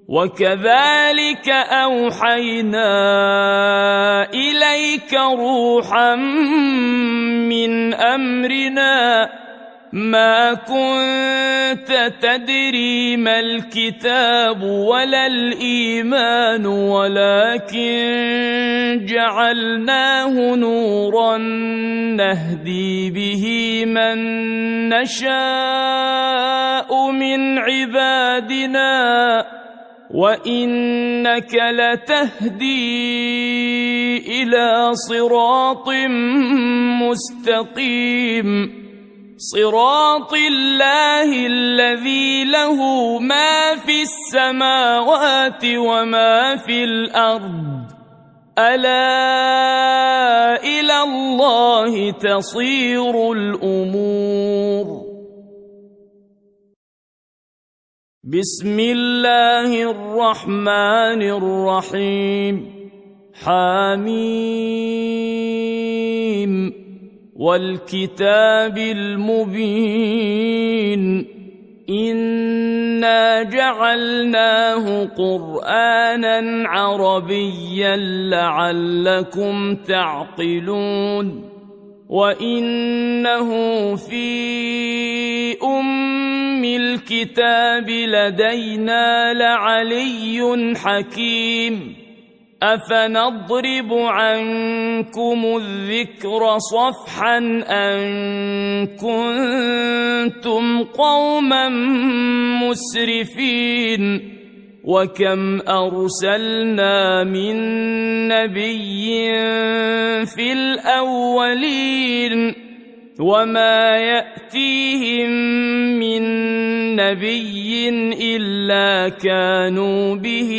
وكذلك أوحينا إليك روحا من أمرنا ما كنت تدري ما الكتاب ولا الإيمان ولكن جعلناه نورا نهدي به من نشاء من عبادنا وإنك لتهدي إلى صراط مستقيم صراط الله الذي له ما في السماوات وما في الأرض ألا إلى الله تصير الأمور. بسم الله الرحمن الرحيم. حميم والكتاب المبين إنا جعلناه قرآنا عربيا لعلكم تعقلون وإنه في أم الكتاب لدينا لعلي حكيم أفنضرب عنكم الذكر صفحا أن كنتم قوما مسرفين وكم أرسلنا من نبي في الأولين وما يأتيهم من نبي إلا كانوا به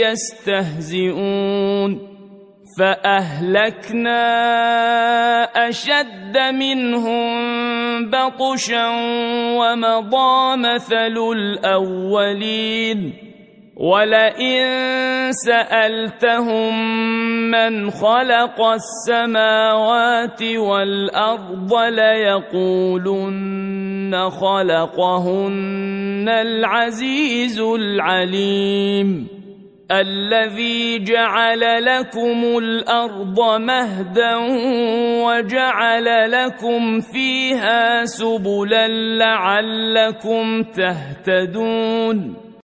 يستهزئون فأهلكنا أشد منهم بطشا ومضى مثل الأولين ولئن سألتهم من خلق السماوات والأرض ليقولن خلقهن العزيز العليم الذي جعل لكم الأرض مهدا وجعل لكم فيها سبلا لعلكم تهتدون